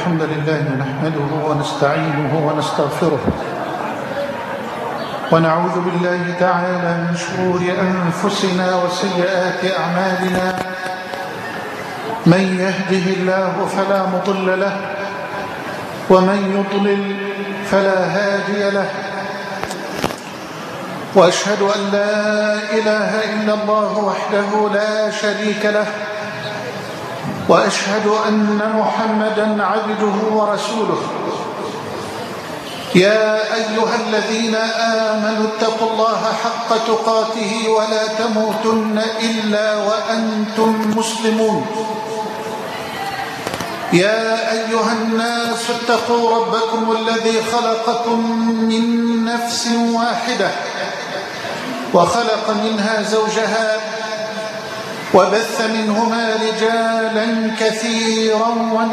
الحمد لله نحمده ونستعينه ونستغفره ونعوذ بالله تعالى من شرور أنفسنا وسيئات أعمالنا. من يهده الله فلا مضل له ومن يضلل فلا هادي له، وأشهد أن لا إله إلا الله وحده لا شريك له، وأشهد أن محمدًا عبده ورسوله. يا أيها الذين آمنوا اتقوا الله حق تقاته ولا تموتن إلا وأنتم مسلمون. يا أيها الناس اتقوا ربكم الذي خلقكم من نفس واحدة وخلق منها زوجها وبث منهما رجالا كثيرا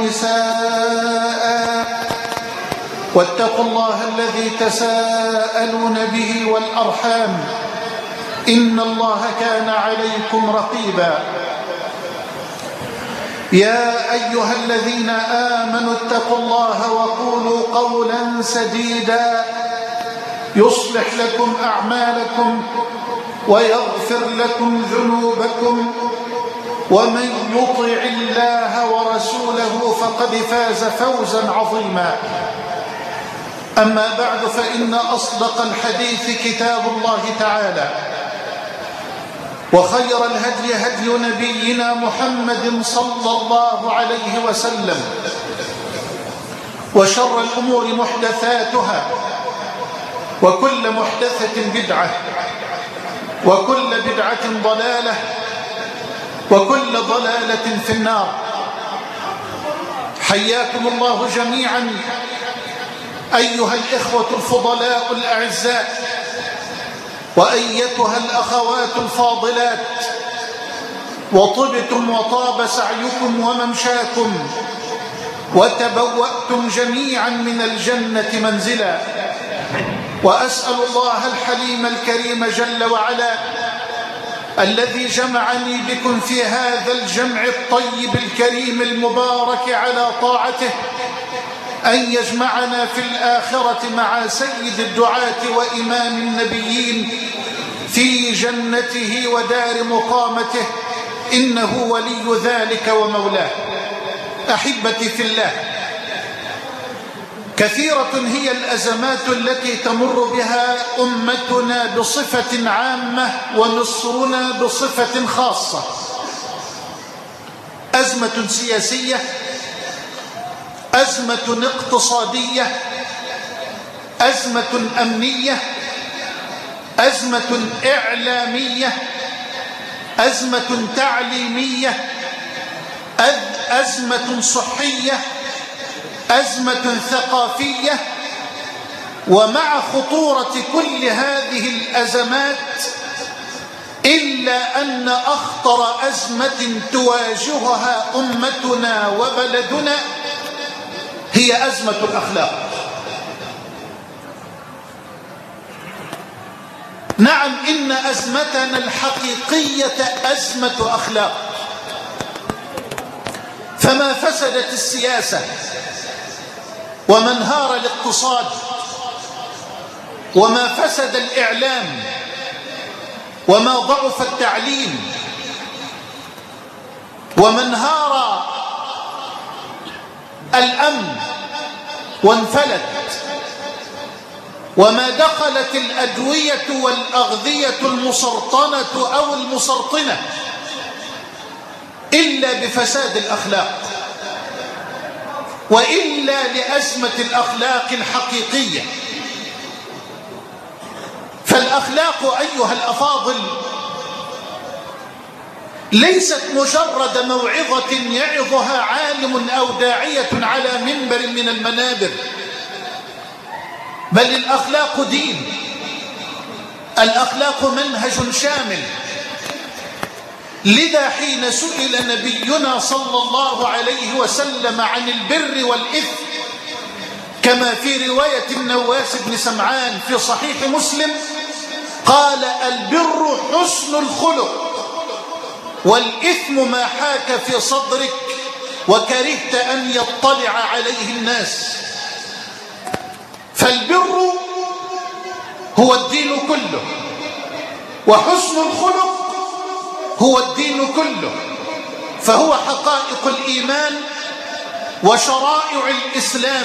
ونساء، واتقوا الله الذي تساءلون به والأرحام إن الله كان عليكم رقيبا. يا أيها الذين آمنوا اتقوا الله وقولوا قولا سديدا يصلح لكم أعمالكم ويغفر لكم ذنوبكم، ومن يطع الله ورسوله فقد فاز فوزا عظيما. أما بعد، فإن أصدق الحديث كتاب الله تعالى، وخير الهدي هدي نبينا محمد صلى الله عليه وسلم، وشر الأمور محدثاتها، وكل محدثة بدعة، وكل بدعة ضلالة، وكل ضلالة في النار. حياكم الله جميعا أيها الإخوة الفضلاء الأعزاء، وأيتها الأخوات الفاضلات، وطبتم وطاب سعيكم وممشاكم، وتبوأتم جميعا من الجنة منزلا. وأسأل الله الحليم الكريم جل وعلا الذي جمعني بكم في هذا الجمع الطيب الكريم المبارك على طاعته أن يجمعنا في الآخرة مع سيد الدعاة وإمام النبيين في جنته ودار مقامته، إنه ولي ذلك ومولاه. أحبتي في الله، كثيرة هي الأزمات التي تمر بها أمتنا بصفة عامة، ومصرنا بصفة خاصة. أزمة سياسية، أزمة اقتصادية، أزمة أمنية، أزمة إعلامية، أزمة تعليمية، أزمة صحية، أزمة ثقافية. ومع خطورة كل هذه الأزمات، إلا أن أخطر أزمة تواجهها أمتنا وبلدنا هي أزمة الأخلاق. نعم، إن أزمتنا الحقيقية أزمة أخلاق. فما فسدت السياسة، وما انهار الاقتصاد، وما فسد الإعلام، وما ضعف التعليم، وما انهار الأمن وانفلت، وما دخلت الأدوية والأغذية المسرطنة أو المسرطنة إلا بفساد الأخلاق، وإلا لأزمة الأخلاق الحقيقية. فالأخلاق أيها الأفاضل ليست مجرد موعظة يعظها عالم أو داعية على منبر من المنابر، بل الأخلاق دين، الأخلاق منهج شامل. لذا حين سئل نبينا صلى الله عليه وسلم عن البر والإثم، كما في رواية النواس بن سمعان في صحيح مسلم، قال: البر حسن الخلق، والإثم ما حاك في صدرك وكرهت أن يطلع عليه الناس. فالبر هو الدين كله، وحسن الخلق هو الدين كله، فهو حقائق الإيمان وشرائع الإسلام.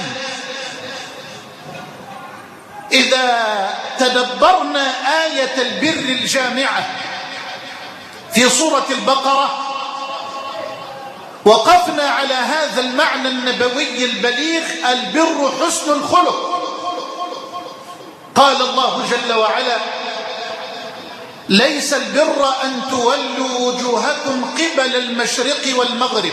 إذا تدبرنا آية البر الجامعة في سورة البقرة وقفنا على هذا المعنى النبوي البليغ: البر حسن الخلق. قال الله جل وعلا: ليس البر أن تولوا وجوهكم قبل المشرق والمغرب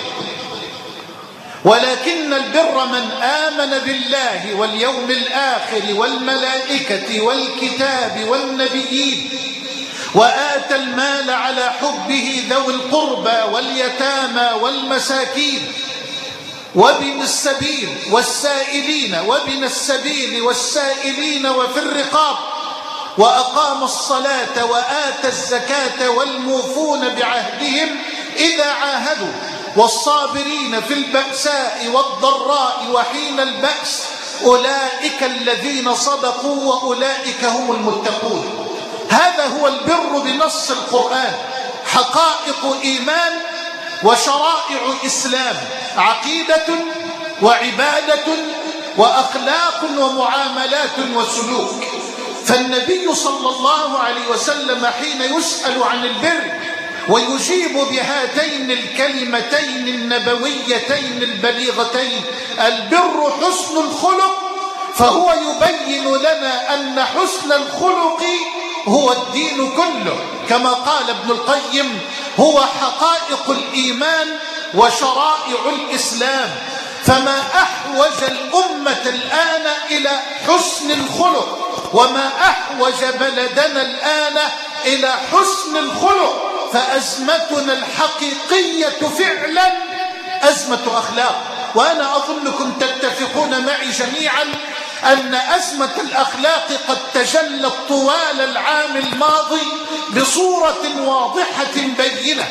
ولكن البر من آمن بالله واليوم الآخر والملائكة والكتاب والنبيين وآتى المال على حبه ذوي القربى واليتامى والمساكين وابن السبيل والسائلين وابن السبيل والسائلين وفي الرقاب وأقام الصلاة وآتى الزكاة والموفون بعهدهم إذا عاهدوا والصابرين في البأساء والضراء وحين البأس أولئك الذين صدقوا وأولئك هم المتقون. هذا هو البر بنص القرآن: حقائق إيمان وشرائع إسلام، عقيدة وعبادة وأخلاق ومعاملات وسلوك. فالنبي صلى الله عليه وسلم حين يسأل عن البر ويجيب بهاتين الكلمتين النبويتين البليغتين: البر حسن الخلق، فهو يبين لنا أن حسن الخلق هو الدين كله، كما قال ابن القيم: هو حقائق الإيمان وشرائع الإسلام. فما أحوج الأمة الآن إلى حسن الخلق، وما أحوج بلدنا الآن إلى حسن الخلق. فأزمتنا الحقيقية فعلا أزمة أخلاق. وأنا أظنكم تتفقون معي جميعا أن أزمة الأخلاق قد تجلت طوال العام الماضي بصورة واضحة بينة.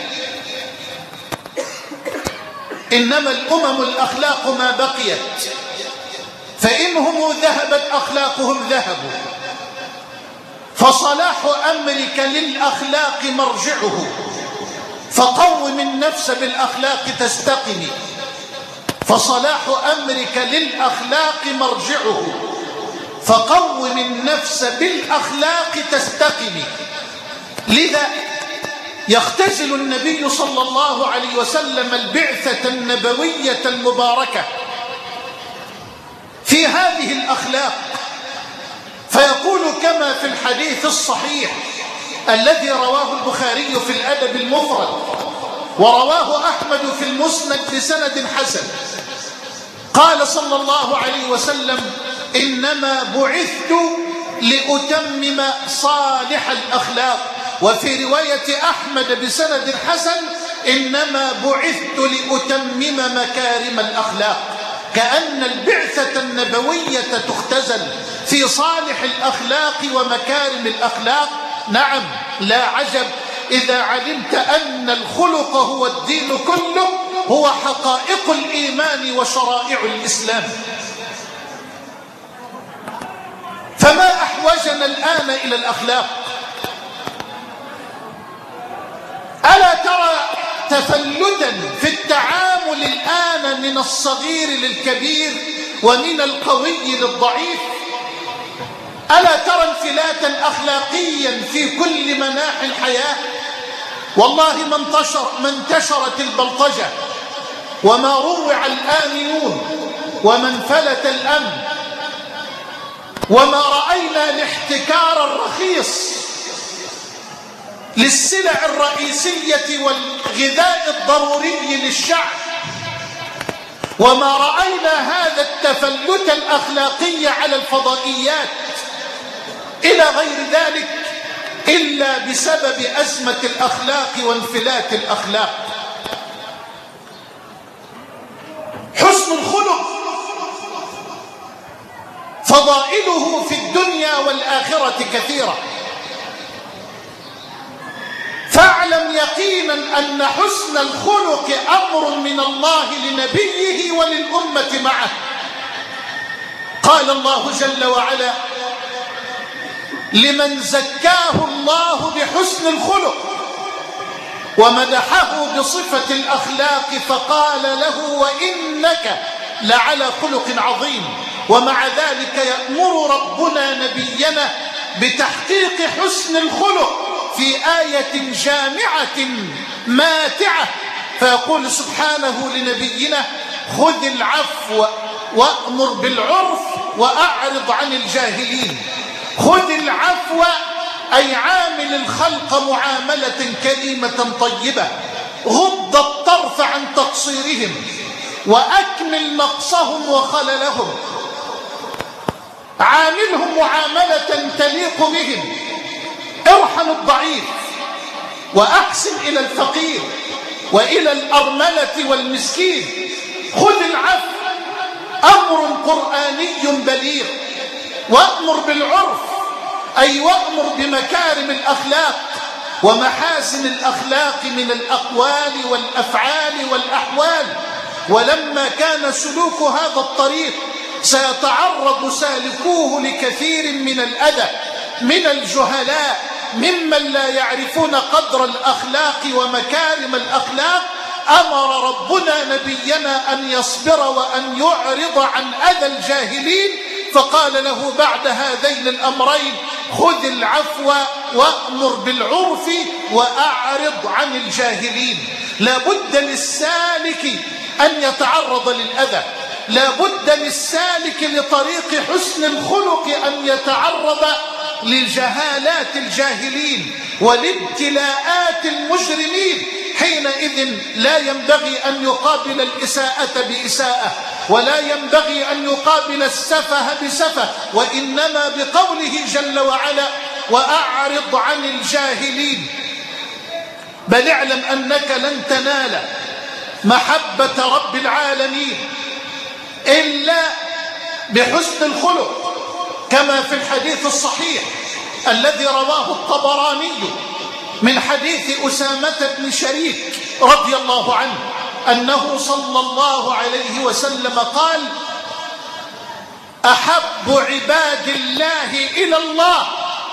إنما الأمم الأخلاق ما بقيت، فإنهم ذهبت أخلاقهم ذهبوا. فصلاح أمرك للأخلاق مرجعه، فقوم النفس بالأخلاق تستقني. فصلاح أمرك للأخلاق مرجعه، فقوم النفس بالأخلاق تستقني. لذا يختزل النبي صلى الله عليه وسلم البعثة النبوية المباركة في هذه الأخلاق، فيقول كما في الحديث الصحيح الذي رواه البخاري في الأدب المفرد ورواه أحمد في المسند بسند حسن: قال صلى الله عليه وسلم: إنما بعثت لأتمم صالح الأخلاق. وفي رواية أحمد بسند حسن: إنما بعثت لأتمم مكارم الأخلاق. كأن البعثة النبوية تختزل في صالح الأخلاق ومكارم الأخلاق. نعم، لا عجب إذا علمت أن الخلق هو الدين كله، هو حقائق الإيمان وشرائع الإسلام. فما أحوجنا الآن إلى الأخلاق؟ ألا ترى تفلتا في التعامل الآن من الصغير للكبير ومن القوي للضعيف؟ ألا ترى انفلاتا أخلاقيا في كل مناحي الحياة؟ والله ما انتشرت البلطجة وما روع الآمنون وما انفلت الأمن وما رأينا الاحتكار الرخيص للسلع الرئيسية والغذاء الضروري للشعب، وما رأينا هذا التفلت الأخلاقي على الفضائيات إلى غير ذلك إلا بسبب أزمة الأخلاق وانفلات الأخلاق. حسن الخلق فضائله في الدنيا والآخرة كثيرة. فاعلم يقينا أن حسن الخلق أمر من الله لنبيه وللأمة معه. قال الله جل وعلا: لمن زكاه الله بحسن الخلق ومدحه بصفة الأخلاق فقال له: وإنك لعلى خلق عظيم. ومع ذلك يأمر ربنا نبينا بتحقيق حسن الخلق في آية جامعة ماتعة، فيقول سبحانه لنبينا: خذ العفو وأمر بالعرف وأعرض عن الجاهلين. خذ العفو أي عامل الخلق معاملة كريمة طيبة، غض الطرف عن تقصيرهم وأكمل نقصهم وخللهم، عاملهم معاملة تليق بهم، ارحم الضعيف وأحسن إلى الفقير وإلى الأرملة والمسكين. خذ العفو أمر قرآني بليغ. وأمر بالعرف أي وأمر بمكارم الأخلاق ومحاسن الأخلاق من الأقوال والأفعال والأحوال. ولما كان سلوك هذا الطريق سيتعرض سالكوه لكثير من الأذى من الجهلاء ممن لا يعرفون قدر الأخلاق ومكارم الأخلاق، أمر ربنا نبينا أن يصبر وأن يعرض عن أذى الجاهلين، فقال له بعد هذين الأمرين: خذ العفو وأمر بالعرف وأعرض عن الجاهلين. لا بد للسالك أن يتعرض للأذى، لا بد للسالك لطريق حسن الخلق أن يتعرض لجهالات الجاهلين ولابتلاءات المجرمين. حينئذ لا ينبغي أن يقابل الإساءة بإساءة، ولا ينبغي أن يقابل السفه بسفه، وإنما بقوله جل وعلا: وأعرض عن الجاهلين. بل اعلم أنك لن تنال محبة رب العالمين إلا بحسن الخلق، كما في الحديث الصحيح الذي رواه الطبراني من حديث أسامة بن شريك رضي الله عنه أنه صلى الله عليه وسلم قال: أحب عباد الله إلى الله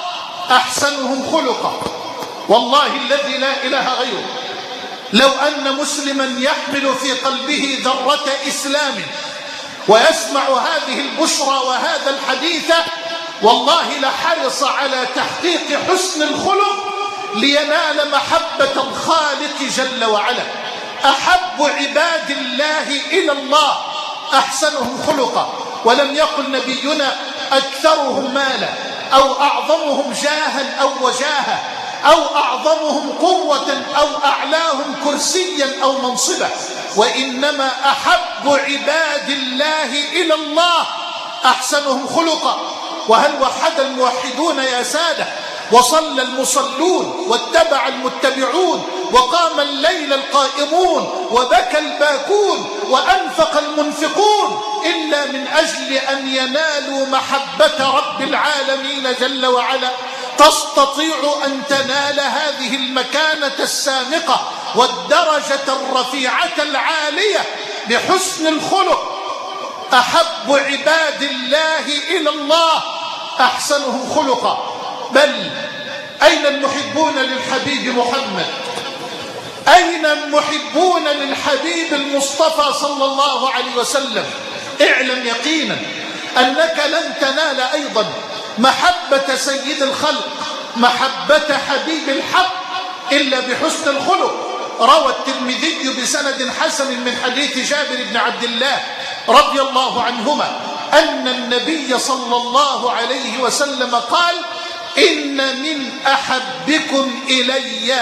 أحسنهم خلقا. والله الذي لا إله غيره، لو أن مسلما يحمل في قلبه ذرة إسلام ويسمع هذه البشرى وهذا الحديث، والله لحرص على تحقيق حسن الخلق لينال محبة الخالق جل وعلا. أحب عباد الله إلى الله أحسنهم خلقا. ولم يقل نبينا أكثرهم مالا أو أعظمهم جاها أو وجاها أو أعظمهم قوة أو أعلاهم كرسيا أو منصبا، وإنما أحب عباد الله إلى الله أحسنهم خلقا. وهل وحد الموحدون يا سادة، وصلى المصلون، واتبع المتبعون، وقام الليل القائمون، وبكى الباكون، وأنفق المنفقون، إلا من أجل أن ينالوا محبة رب العالمين جل وعلا؟ تستطيع أن تنال هذه المكانة السامقة والدرجة الرفيعة العالية بحسن الخلق. أحب عباد الله إلى الله أحسنهم خلقا. بل أين المحبون للحبيب محمد؟ أين المحبون للحبيب المصطفى صلى الله عليه وسلم؟ اعلم يقينا أنك لن تنال أيضا محبة سيد الخلق، محبة حبيب الحق، إلا بحسن الخلق. روى الترمذي بسند حسن من حديث جابر بن عبد الله رضي الله عنهما أن النبي صلى الله عليه وسلم قال: إن من أحبكم إلي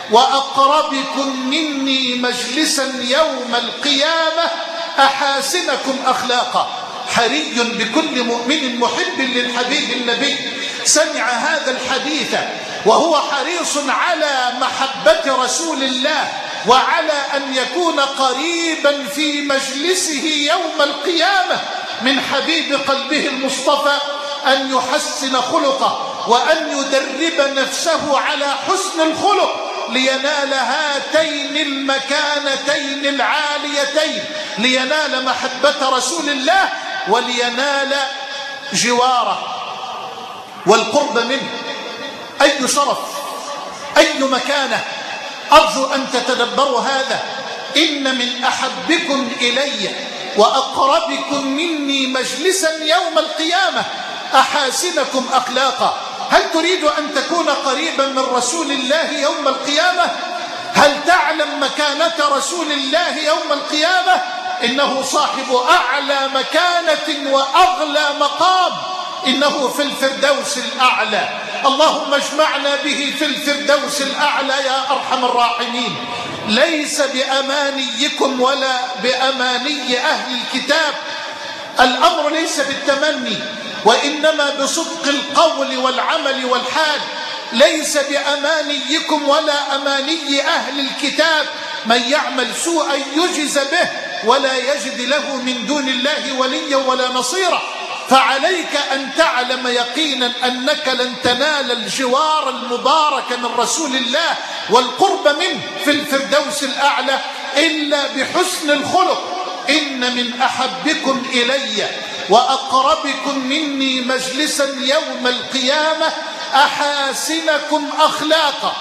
وأقربكم مني مجلسا يوم القيامة أحاسنكم أخلاقا. حري بكل مؤمن محب للحبيب النبي سمع هذا الحديث وهو حريص على محبة رسول الله وعلى أن يكون قريبا في مجلسه يوم القيامة من حبيب قلبه المصطفى، أن يحسن خلقه وأن يدرب نفسه على حسن الخلق لينال هاتين المكانتين العاليتين، لينال محبة رسول الله ولينال جواره والقرب منه. أي شرف، أي مكانة. أرجو أن تتدبروا هذا. إن من أحبكم إلي وأقربكم مني مجلسا يوم القيامة أحاسنكم أخلاقا. هل تريد أن تكون قريبا من رسول الله يوم القيامة؟ هل تعلم مكانة رسول الله يوم القيامة؟ إنه صاحب أعلى مكانة وأغلى مقام، إنه في الفردوس الأعلى. اللهم اجمعنا به في الفردوس الأعلى يا أرحم الراحمين. ليس بأمانيكم ولا بأماني أهل الكتاب، الأمر ليس بالتمني وإنما بصدق القول والعمل والحال. ليس بأمانيكم ولا أماني أهل الكتاب، من يعمل سوءا يجز به ولا يجد له من دون الله وليا ولا نصيرا. فعليك أن تعلم يقينا أنك لن تنال الجوار المبارك من رسول الله والقرب منه في الفردوس الأعلى إلا بحسن الخلق. إن من أحبكم إلي وأقربكم مني مجلسا يوم القيامة أحاسنكم أخلاقا.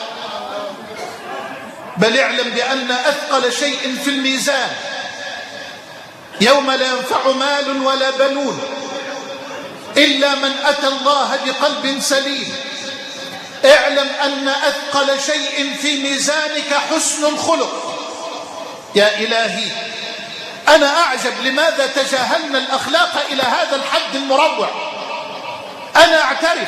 بل اعلم بأن أثقل شيء في الميزان يوم لا ينفع مال ولا بنون إلا من أتى الله بقلب سليم. اعلم أن أثقل شيء في ميزانك حسن الخلق. يا إلهي أنا أعجب لماذا تجاهلنا الأخلاق إلى هذا الحد المروع. أنا أعترف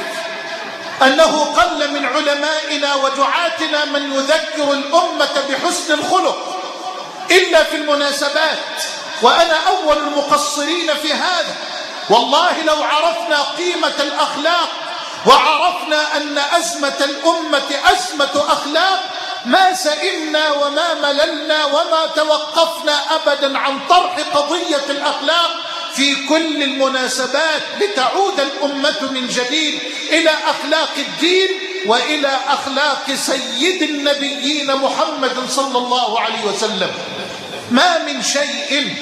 أنه قل من علمائنا ودعاتنا من يذكر الأمة بحسن الخلق إلا في المناسبات، وأنا أول المقصرين في هذا. والله لو عرفنا قيمة الأخلاق وعرفنا أن أزمة الأمة أزمة أخلاق ما سئمنا وما مللنا وما توقفنا أبدا عن طرح قضية الأخلاق في كل المناسبات لتعود الأمة من جديد إلى أخلاق الدين وإلى أخلاق سيد النبيين محمد صلى الله عليه وسلم. ما من شيء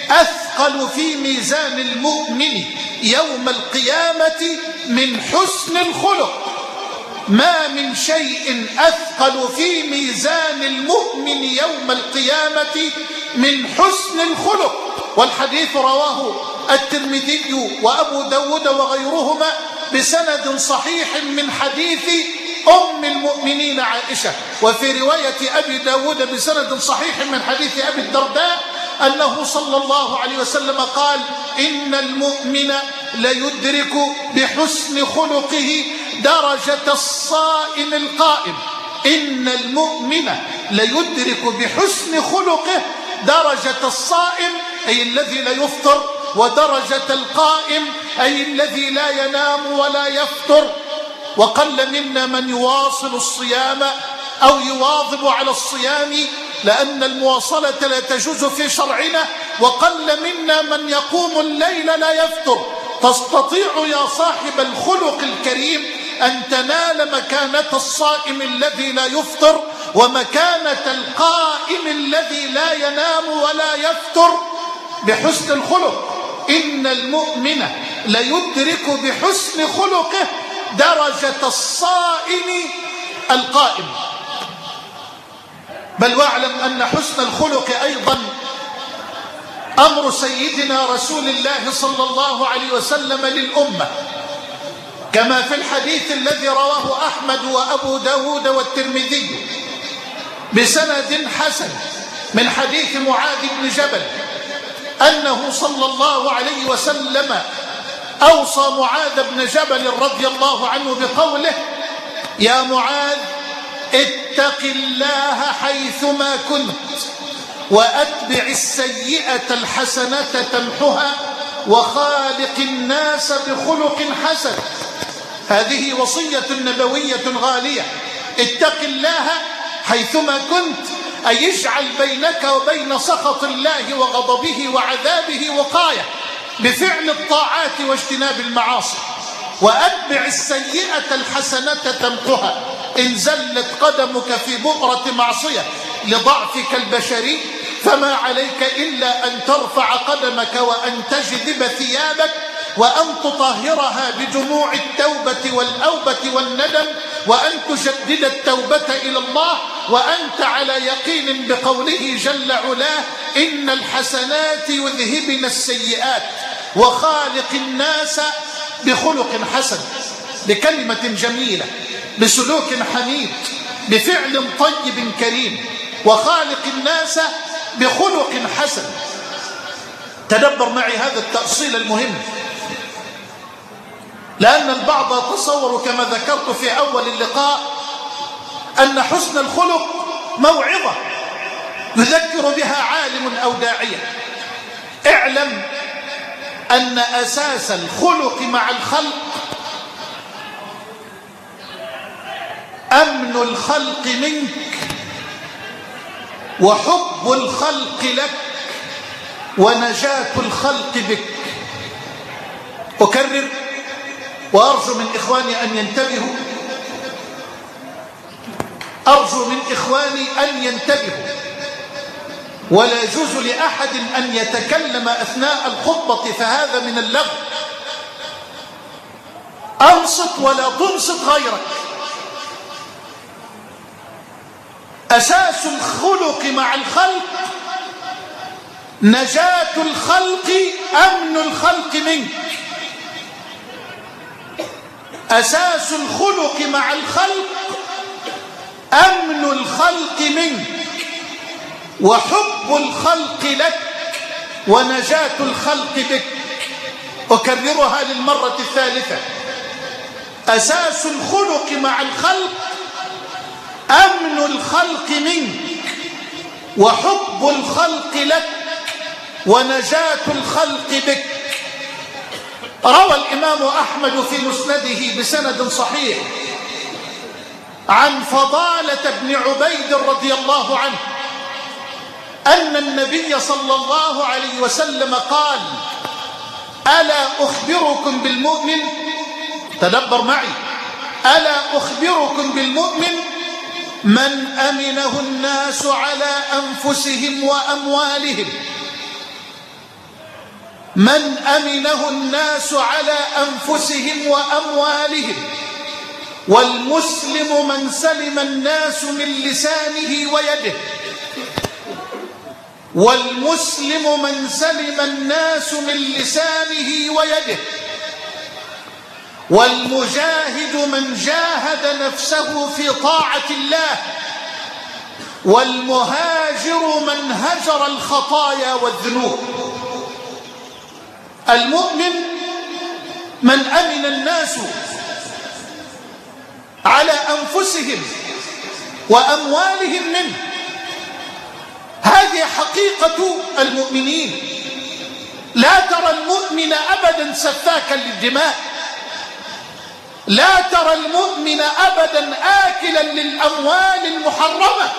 أثقل في ميزان المؤمن يوم القيامة من حسن الخلق. ما من شيء أثقل في ميزان المؤمن يوم القيامة من حسن الخلق. والحديث رواه الترمذي وأبو داود وغيرهما بسند صحيح من حديث أم المؤمنين عائشة، وفي رواية أبي داود بسند صحيح من حديث أبي الدرداء أنه صلى الله عليه وسلم قال: إن المؤمن ليدرك بحسن خلقه درجة الصائم القائم. إن المؤمن ليدرك بحسن خلقه درجة الصائم أي الذي لا يفطر، ودرجة القائم أي الذي لا ينام ولا يفطر. وقل منا من يواصل الصيام أو يواظب على الصيام لأن المواصلة لا تجوز في شرعنا، وقل منا من يقوم الليل لا يفطر. تستطيع يا صاحب الخلق الكريم أن تنال مكانة الصائم الذي لا يفطر ومكانة القائم الذي لا ينام ولا يفطر بحسن الخلق. إن المؤمن ليدرك بحسن خلقه درجة الصائم القائم. بل واعلم أن حسن الخلق أيضا أمر سيدنا رسول الله صلى الله عليه وسلم للأمة، كما في الحديث الذي رواه أحمد وأبو داود والترمذي بسند حسن من حديث معاذ بن جبل أنه صلى الله عليه وسلم أوصى معاذ بن جبل رضي الله عنه بقوله: يا معاذ اتق الله حيثما كنت وأتبع السيئة الحسنة تمحها وخالق الناس بخلق حسن. هذه وصية نبوية غالية. اتق الله حيثما كنت، أي اجعل بينك وبين سخط الله وغضبه وعذابه وقاية بفعل الطاعات واجتناب المعاصي. وأتبع السيئة الحسنة تمحها، إن زلت قدمك في بؤرة معصية لضعفك البشري فما عليك إلا أن ترفع قدمك وأن تجذب ثيابك وأن تطهرها بدموع التوبة والأوبة والندم، وأن تجدد التوبة إلى الله وأنت على يقين بقوله جل علاه: إن الحسنات يذهبن السيئات وخالق الناس بخلق حسن، بكلمة جميلة، بسلوك حميد، بفعل طيب كريم، وخالق الناس بخلق حسن. تدبر معي هذا التأصيل المهم، لأن البعض يتصور كما ذكرت في أول اللقاء أن حسن الخلق موعظة يذكر بها عالم أو داعية. اعلم أن أساس الخلق مع الخلق أمن الخلق منك وحب الخلق لك ونجاة الخلق بك. أكرر وأرجو من إخواني أن ينتبهوا، أرجو من إخواني أن ينتبهوا، ولا يجوز لأحد أن يتكلم أثناء الخطبة فهذا من اللغو. أنصت ولا تنصت غيرك. أساس الخلق مع الخلق نجاة الخلق، أمن الخلق منك. أساس الخلق مع الخلق أمن الخلق منك وحب الخلق لك ونجاة الخلق بك. أكررها للمرة الثالثة: أساس الخلق مع الخلق أمن الخلق منك وحب الخلق لك ونجاة الخلق بك. روى الإمام أحمد في مسنده بسند صحيح عن فضالة بن عبيد رضي الله عنه أن النبي صلى الله عليه وسلم قال: ألا أخبركم بالمؤمن، تدبر معي، ألا أخبركم بالمؤمن من أمنه الناس على أنفسهم وأموالهم، من أمنه الناس على أنفسهم وأموالهم، والمسلم من سلم الناس من لسانه ويده، والمسلم من سلم الناس من لسانه ويده، والمجاهد من جاهد نفسه في طاعة الله، والمهاجر من هجر الخطايا والذنوب. المؤمن من أمن الناس على أنفسهم وأموالهم منه. هذه حقيقة المؤمنين. لا ترى المؤمن أبدا سفاكا للدماء، لا ترى المؤمن أبدا آكلا للأموال المحرمة.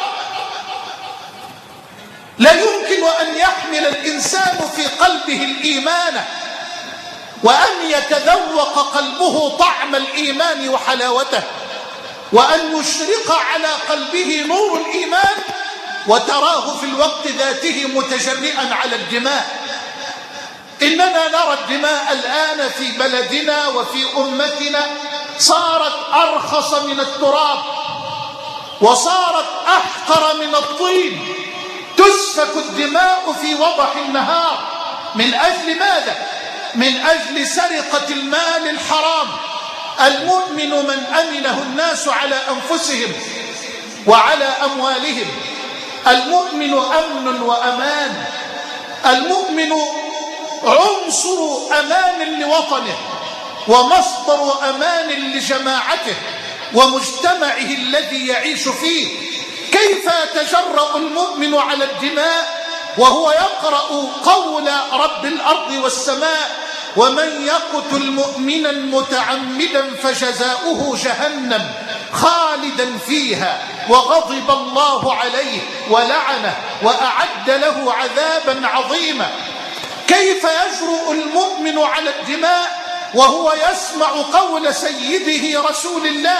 لا يمكن أن يحمل الإنسان في قلبه الإيمان وأن يتذوق قلبه طعم الإيمان وحلاوته، وأن يشرق على قلبه نور الإيمان وتراه في الوقت ذاته متجرئا على الدماء. إننا نرى الدماء الآن في بلدنا وفي أمتنا صارت أرخص من التراب وصارت أحقر من الطين. تسفك الدماء في وضح النهار. من أجل ماذا؟ من أجل سرقة المال الحرام. المؤمن من أمنه الناس على أنفسهم وعلى أموالهم. المؤمن أمن وأمان. المؤمن عنصر أمان لوطنه ومصدر أمان لجماعته ومجتمعه الذي يعيش فيه. كيف يتجرأ المؤمن على الدماء وهو يقرأ قول رب الأرض والسماء: ومن يقتل مؤمنا متعمدا فجزاؤه جهنم خالدا فيها وغضب الله عليه ولعنه وأعد له عذابا عظيما. كيف يجرؤ المؤمن على الدماء وهو يسمع قول سيده رسول الله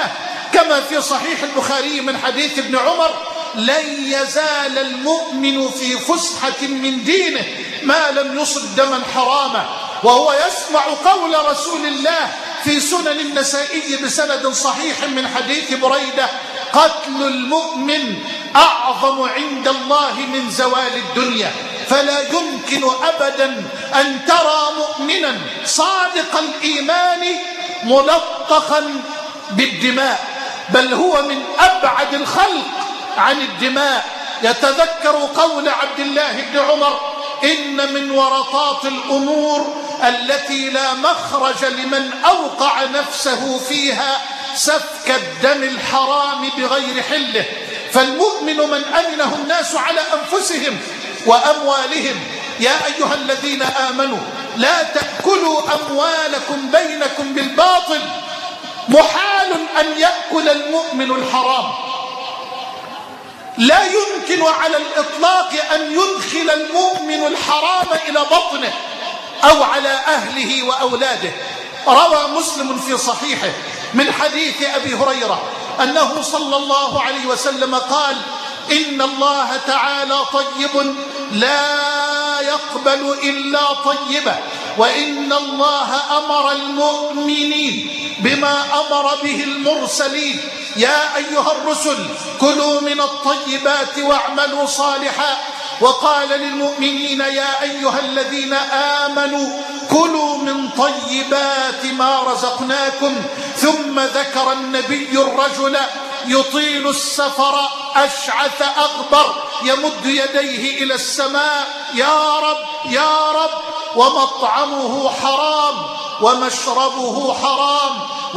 كما في صحيح البخاري من حديث ابن عمر: لن يزال المؤمن في فسحة من دينه ما لم يصب دما حراما. وهو يسمع قول رسول الله في سنن النسائي بسند صحيح من حديث بريدة: قتل المؤمن أعظم عند الله من زوال الدنيا. فلا يمكن أبدا أن ترى مؤمنا صادق الإيمان ملطخا بالدماء، بل هو من أبعد الخلق عن الدماء. يتذكر قول عبد الله بن عمر: إن من ورطات الأمور التي لا مخرج لمن أوقع نفسه فيها سفك الدم الحرام بغير حله. فالمؤمن من أمنه الناس على أنفسهم وأموالهم. يا أيها الذين آمنوا لا تأكلوا أموالكم بينكم بالباطل. محال أن يأكل المؤمن الحرام. لا يمكن على الإطلاق أن يدخل المؤمن الحرام إلى بطنه أو على أهله وأولاده. روى مسلم في صحيحه من حديث أبي هريرة أنه صلى الله عليه وسلم قال: إن الله تعالى طيب لا يقبل إلا طيبا، وإن الله أمر المؤمنين بما أمر به المرسلين: يا أيها الرسل كلوا من الطيبات واعملوا صالحا. وقال للمؤمنين: يا أيها الذين آمنوا كلوا من طيبات ما رزقناكم. ثم ذكر النبي الرجل يطيل السفر أشعث أغبر يمد يديه إلى السماء: يا رب يا رب، ومطعمه حرام ومشربه حرام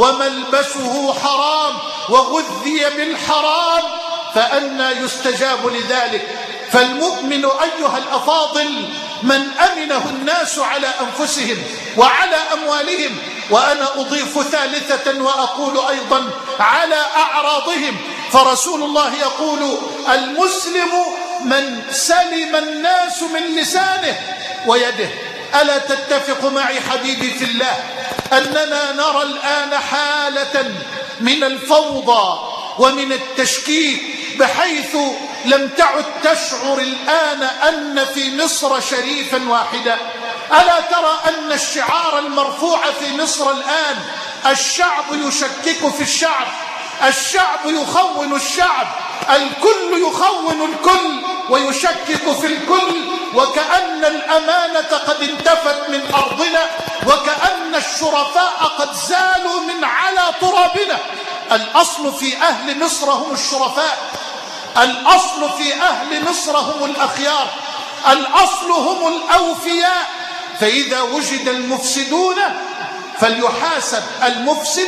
وملبسه حرام وغذي بالحرام، فأنى يستجاب لذلك؟ فالمؤمن أيها الأفاضل من أمنه الناس على أنفسهم وعلى أموالهم، وأنا أضيف ثالثة وأقول أيضا على أعراضهم. فرسول الله يقول: المسلم من سلم الناس من لسانه ويده. ألا تتفق معي حبيبي في الله أننا نرى الآن حالة من الفوضى ومن التشكيك، بحيث لم تعد تشعر الآن أن في مصر شريفا واحدا؟ ألا ترى أن الشعار المرفوع في مصر الآن: الشعب يشكك في الشعب، الشعب يخون الشعب، الكل يخون الكل ويشكك في الكل، وكأن الأمانة قد انتفت من أرضنا، وكأن الشرفاء قد زالوا من على ترابنا. الأصل في أهل مصر هم الشرفاء، الأصل في أهل مصر هم الأخيار، الأصل هم الأوفياء. فإذا وجد المفسدون فليحاسب المفسد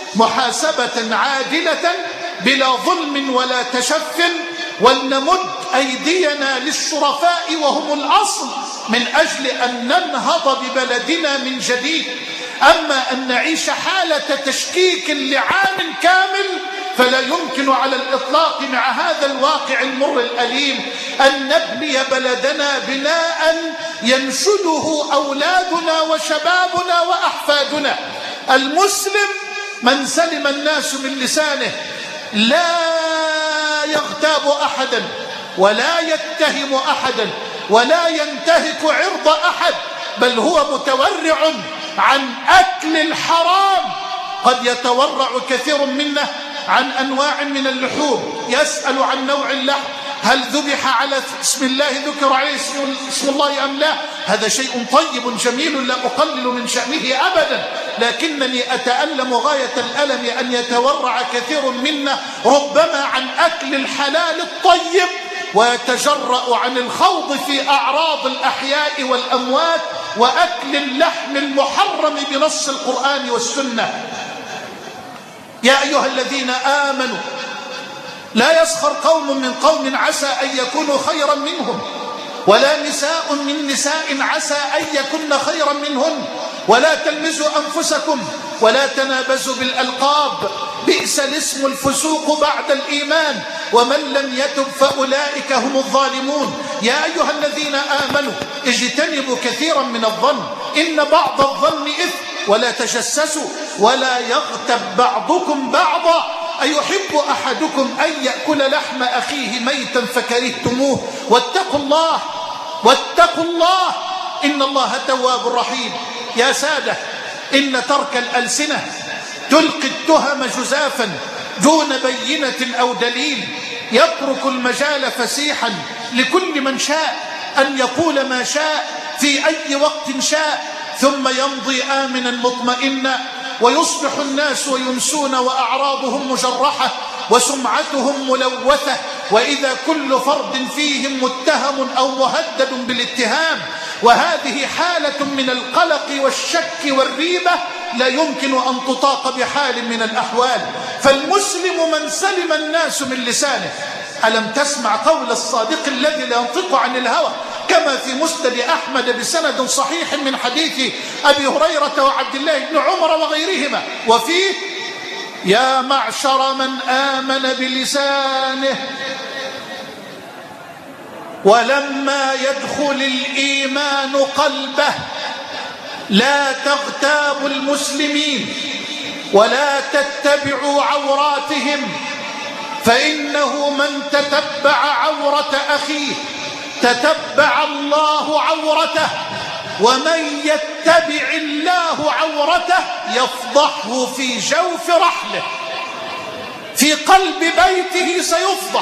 محاسبة عادلة بلا ظلم ولا تشف، ولنمد أيدينا للشرفاء وهم الأصل من أجل أن ننهض ببلدنا من جديد. أما أن نعيش حالة تشكيك لعام كامل فلا يمكن على الإطلاق مع هذا الواقع المر الأليم أن نبني بلدنا بناء ينشده أولادنا وشبابنا وأحفادنا. المسلم من سلم الناس من لسانه، لا يغتاب أحدا ولا يتهم أحدا ولا ينتهك عرض أحد، بل هو متورع عن أكل الحرام. قد يتورع كثير منا عن أنواع من اللحوم، يسأل عن نوع اللحم: هل ذبح على اسم الله، ذكر عليه اسم الله أم لا؟ هذا شيء طيب جميل لا أقلل من شأنه أبدا، لكنني أتألم غاية الألم أن يتورع كثير منا ربما عن أكل الحلال الطيب ويتجرأ عن الخوض في أعراض الأحياء والأموات وأكل اللحم المحرم بنص القرآن والسنة. يا أيها الذين آمنوا لا يسخر قوم من قوم عسى أن يكونوا خيرا منهم، ولا نساء من نساء عسى أن يكن خيرا منهن، ولا تلمزوا أنفسكم ولا تنابزوا بالألقاب، بئس الاسم الفسوق بعد الإيمان، ومن لم يتب فأولئك هم الظالمون. يا أيها الذين آمنوا اجتنبوا كثيرا من الظن إن بعض الظن إثم، ولا تجسسوا ولا يغتب بعضكم بعضا أيحب أحدكم أن يأكل لحم أخيه ميتا فكرهتموه واتقوا الله إن الله تواب رحيم. يا سادة، إن ترك الألسنة تلقي التهم جزافا دون بينة أو دليل، يترك المجال فسيحا لكل من شاء أن يقول ما شاء في أي وقت شاء، ثم يمضي آمنا مطمئنا، ويصبح الناس ويمسون وأعراضهم مجرحة وسمعتهم ملوثة، وإذا كل فرد فيهم متهم أو مهدد بالاتهام. وهذه حالة من القلق والشك والريبة لا يمكن أن تطاق بحال من الأحوال. فالمسلم من سلم الناس من لسانه. ألم تسمع قول الصادق الذي لا ينطق عن الهوى كما في مسند أحمد بسند صحيح من حديث أبي هريرة وعبد الله بن عمر وغيرهما، وفيه: يا معشر من آمن بلسانه ولما يدخل الإيمان قلبه لا تغتابوا المسلمين ولا تتبعوا عوراتهم، فإنه من تتبع عورة أخيه تتبع الله عورته، ومن يتبع الله عورته يفضحه في جوف رحله، في قلب بيته سيفضح.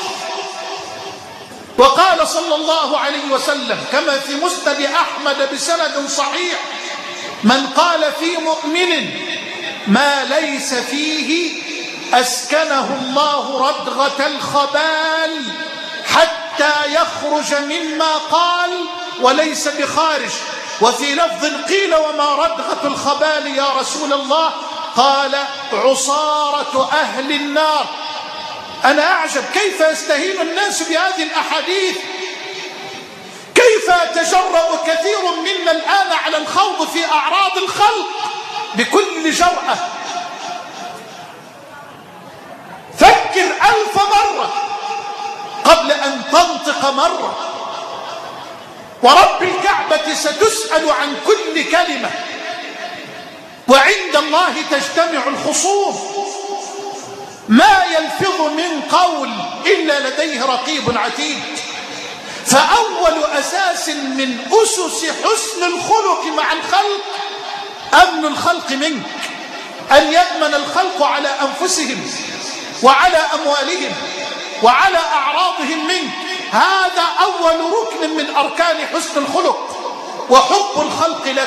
وقال صلى الله عليه وسلم كما في مسند أحمد بسند صحيح: من قال في مؤمن ما ليس فيه أسكنه الله ردغة الخبال حتى يخرج مما قال وليس بخارج. وفي لفظ قيل: وما ردغة الخبال يا رسول الله؟ قال: عصارة أهل النار. أنا أعجب كيف يستهين الناس بهذه الأحاديث، كيف يتجرأ كثير منا الآن على الخوض في أعراض الخلق بكل جرأة. فكر 1000 مرة قبل أن تنطق مرة، ورب الكعبة ستسأل عن كل كلمة، وعند الله تجتمع الخصوم. ما يلفظ من قول إلا لديه رقيب عتيد. فأول أساس من أسس حسن الخلق مع الخلق أمن الخلق منك، أن يأمن الخلق على أنفسهم وعلى أموالهم وعلى أعراضهم منك. هذا أول ركن من أركان حسن الخلق وحب الخلق لك.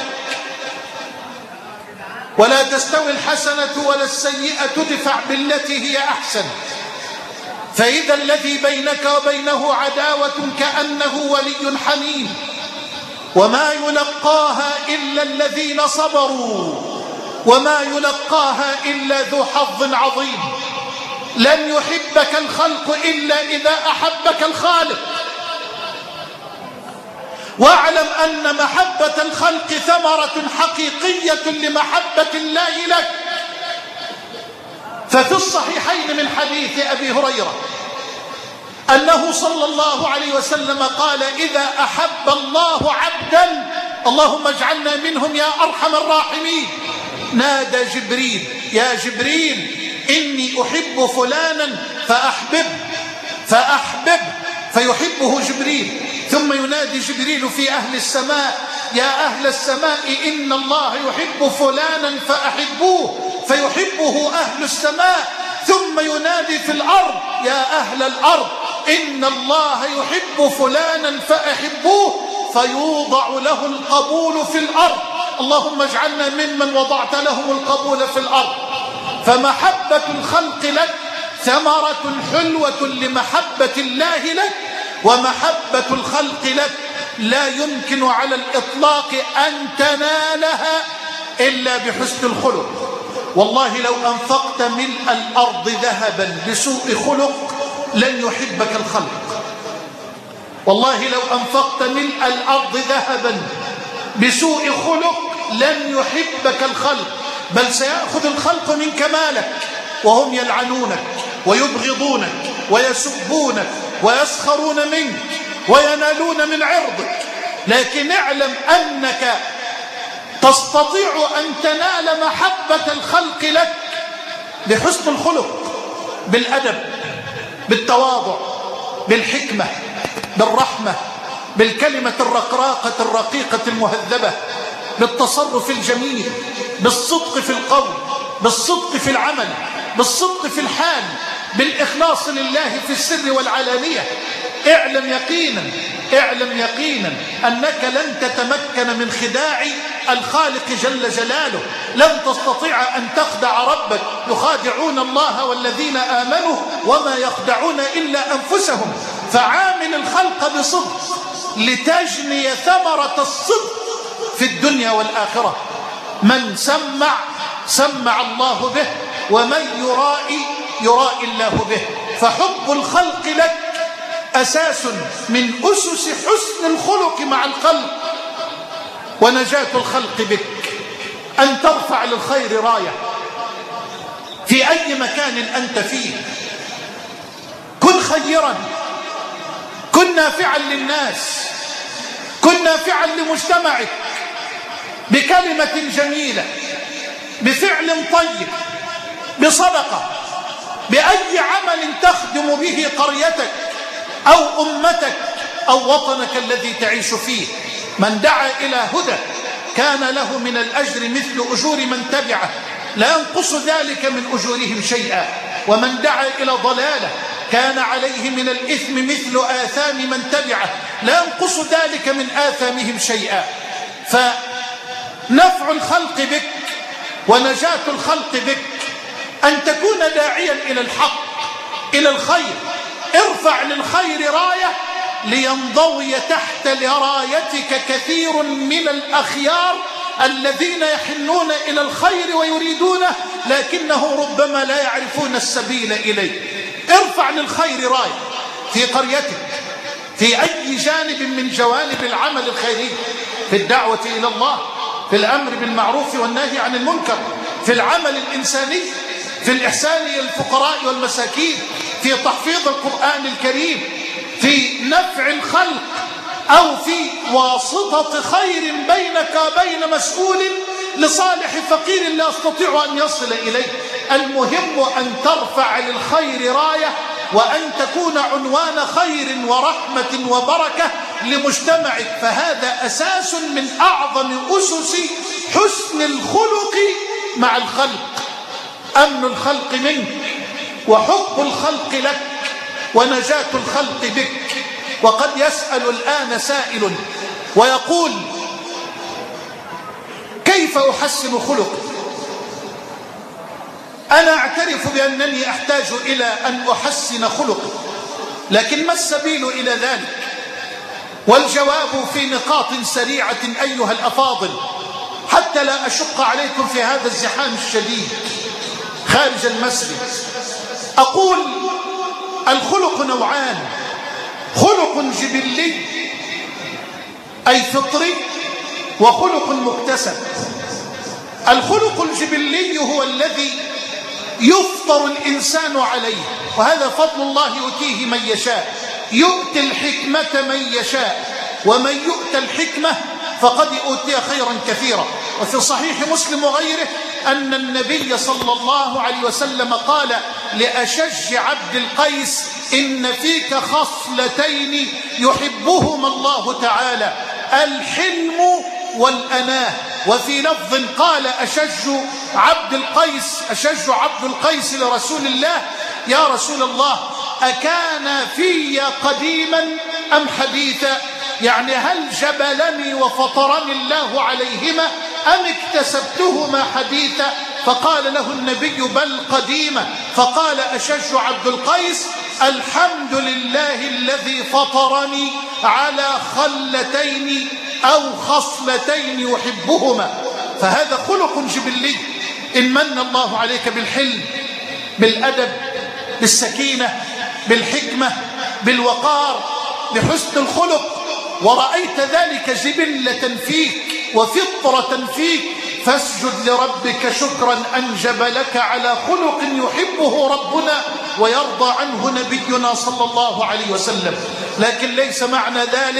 ولا تستوي الحسنة ولا السيئة، ادفع بالتي هي أحسن، فإذا الذي بينك وبينه عداوة كأنه ولي حميم. وما يلقاها إلا الذين صبروا وما يلقاها إلا ذو حظ عظيم. لن يحبك الخلق إلا إذا أحبك الخالق. واعلم أن محبة الخلق ثمرة حقيقية لمحبة الله لك. ففي الصحيحين من حديث أبي هريرة أنه صلى الله عليه وسلم قال: إذا أحب الله عبدا، اللهم اجعلنا منهم يا أرحم الراحمين، نادى جبريل: يا جبريل إني أحب فلانا فأحبب فيحبه جبريل. ثم ينادي جبريل في أهل السماء: يا أهل السماء إن الله يحب فلانا فأحبوه فيحبه أهل السماء. ثم ينادي في الأرض: يا أهل الأرض إن الله يحب فلانا فأحبوه فيوضع له القبول في الأرض. اللهم اجعلنا ممن وضعت لهم القبول في الأرض. فمحبة الخلق لك ثمرة حلوة لمحبة الله لك، ومحبة الخلق لك لا يمكن على الإطلاق أن تنالها إلا بحسن الخلق. والله لو أنفقت ملء الأرض ذهبا بسوء خلق لن يحبك الخلق. والله لو أنفقت ملء الأرض ذهبا بسوء خلق لن يحبك الخلق، بل سيأخذ الخلق منك مالك وهم يلعنونك ويبغضونك ويسبونك ويسخرون منك وينالون من عرضك. لكن اعلم أنك تستطيع أن تنال محبة الخلق لك بحسن الخلق. بالأدب، بالتواضع، بالحكمة، بالرحمة، بالكلمة الرقراقة الرقيقة المهذبة، بالتصرف الجميل، بالصدق في القول، بالصدق في العمل، بالصدق في الحال، بالإخلاص لله في السر والعلانية. اعلم يقينا أنك لن تتمكن من خداع الخالق جل جلاله، لن تستطيع أن تخدع ربك. يخادعون الله والذين آمنوا وما يخدعون إلا أنفسهم. فعامل الخلق بصدق لتجني ثمرة الصدق في الدنيا والآخرة. من سمع الله به، ومن يرائي الله به. فحب الخلق لك أساس من أسس حسن الخلق مع الخلق. ونجاة الخلق بك أن ترفع للخير راية في أي مكان أنت فيه. كن خيرا، كن نافعا للناس، كن نافعا لمجتمعك بكلمة جميلة، بفعل طيب، بصدقة، بأي عمل تخدم به قريتك أو أمتك أو وطنك الذي تعيش فيه. من دعا إلى هدى كان له من الأجر مثل أجور من تبعه، لا ينقص ذلك من أجورهم شيئا. ومن دعا إلى ضلالة كان عليه من الإثم مثل آثام من تبعه، لا ينقص ذلك من آثامهم شيئا. فنفع الخلق بك ونجاة الخلق بك أن تكون داعيا إلى الحق، إلى الخير. ارفع للخير راية لينضوي تحت رايتك كثير من الأخيار الذين يحنون إلى الخير ويريدونه، لكنه ربما لا يعرفون السبيل إليه. ارفع للخير راية في قريتك، في أي جانب من جوانب العمل الخيري، في الدعوة إلى الله، في الأمر بالمعروف والنهي عن المنكر، في العمل الإنساني، في الإحسان إلى الفقراء والمساكين، في تحفيظ القرآن الكريم، في نفع الخلق، أو في واسطة خير بينك وبين مسؤول لصالح فقير لا يستطيع أن يصل إليه. المهم أن ترفع للخير راية، وأن تكون عنوان خير ورحمة وبركة لمجتمعك. فهذا أساس من أعظم أسس حسن الخلق مع الخلق. أمن الخلق منك، وحب الخلق لك، ونجاة الخلق بك. وقد يسأل الآن سائل ويقول: كيف أحسن خلقي؟ أنا أعترف بأنني أحتاج إلى أن أحسن خلقي، لكن ما السبيل إلى ذلك؟ والجواب في نقاط سريعة أيها الأفاضل، حتى لا أشق عليكم في هذا الزحام الشديد خارج المسجد. أقول: الخلق نوعان: خلق جبلي أي فطري، وخلق مكتسب. الخلق الجبلي هو الذي يفطر الإنسان عليه، وهذا فضل الله يؤتيه من يشاء. يؤتي الحكمة من يشاء، ومن يؤتى الحكمة فقد أوتي خيرا كثيرا. وفي صحيح مسلم وغيره أن النبي صلى الله عليه وسلم قال لأشج عبد القيس: إن فيك خصلتين يحبهما الله تعالى، الحلم والأناه. وفي لفظ قال أشج عبد القيس لرسول الله: يا رسول الله، أكان في قديما أم حديثا؟ يعني هل جبلني وفطرني الله عليهما أم اكتسبتهما حديثا؟ فقال له النبي: بل قديما. فقال أشج عبد القيس: الحمد لله الذي فطرني على خلتين أو خصلتين يحبهما. فهذا خلق جبلي. إن من الله عليك بالحلم، بالأدب، بالسكينة، بالحكمة، بالوقار، بحسن الخلق، ورأيت ذلك جبلة فيك وفطرة فيك، فاسجد لربك شكرا أن جبلك على خلق يحبه ربنا ويرضى عنه نبينا صلى الله عليه وسلم. لكن ليس معنى ذلك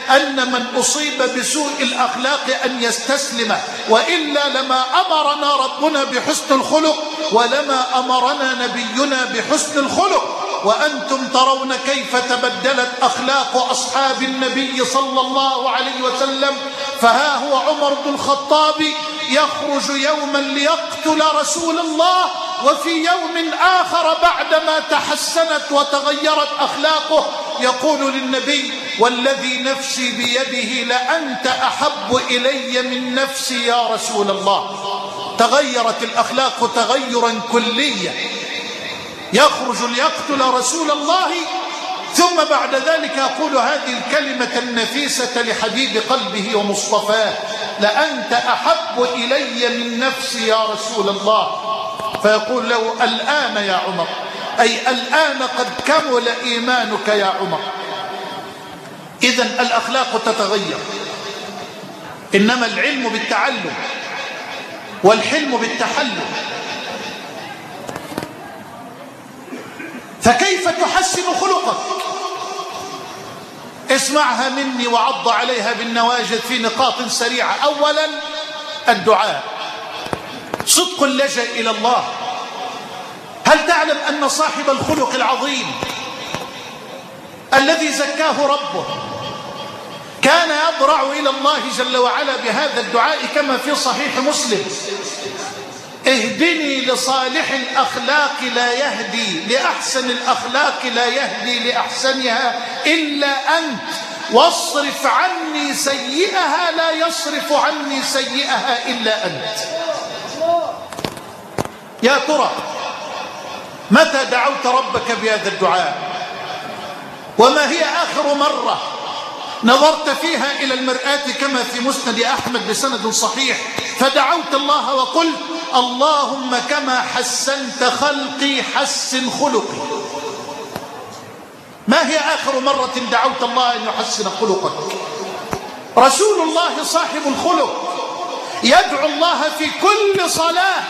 أن من أصيب بسوء الأخلاق أن يستسلم، وإلا لما أمرنا ربنا بحسن الخلق ولما أمرنا نبينا بحسن الخلق. وأنتم ترون كيف تبدلت أخلاق أصحاب النبي صلى الله عليه وسلم. فها هو عمر بن الخطاب يخرج يوما ليقتل رسول الله، وفي يوم آخر بعدما تحسنت وتغيرت أخلاقه يقول للنبي: والذي نفسي بيده لأنت أحب إلي من نفسي يا رسول الله. تغيرت الأخلاق تغيرا كليا. يخرج ليقتل رسول الله ثم بعد ذلك يقول هذه الكلمة النفيسة لحبيب قلبه ومصطفاه: لأنت أحب إلي من نفسي يا رسول الله. فيقول له: الآن يا عمر، أي الآن قد كمل إيمانك يا عمر. إذن الأخلاق تتغير، إنما العلم بالتعلم والحلم بالتحلم. فكيف تحسن خلقك؟ اسمعها مني وعض عليها بالنواجذ في نقاط سريعة. أولا الدعاء، صدق اللجأ إلى الله. هل تعلم أن صاحب الخلق العظيم الذي زكاه ربه كان يضرع إلى الله جل وعلا بهذا الدعاء كما في صحيح مسلم: اهدني لصالح الأخلاق لا يهدي لأحسن الأخلاق لا يهدي لأحسنها إلا أنت، واصرف عني سيئها لا يصرف عني سيئها إلا أنت. يا ترى متى دعوت ربك بهذا الدعاء؟ وما هي آخر مرة نظرت فيها إلى المرآة كما في مسند أحمد بسند صحيح فدعوت الله وقلت: اللهم كما حسنت خلقي حسن خلقي؟ ما هي آخر مرة دعوت الله أن يحسن خلقك؟ رسول الله صاحب الخلق يدعو الله في كل صلاة: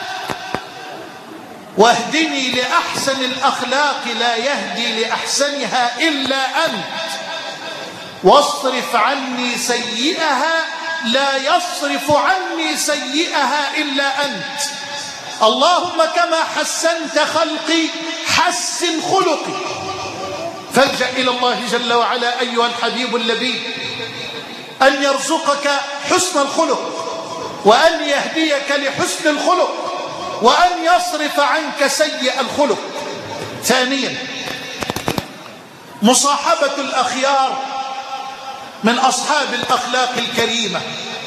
واهدني لأحسن الأخلاق لا يهدي لأحسنها إلا أنت، واصرف عني سيئها لا يصرف عني سيئها إلا أنت. اللهم كما حسنت خلقي حسن خلقي. فالجأ إلى الله جل وعلا أيها الحبيب اللبيب أن يرزقك حسن الخلق، وأن يهديك لحسن الخلق، وأن يصرف عنك سيء الخلق. ثانيا مصاحبة الأخيار من أصحاب الأخلاق الكريمة.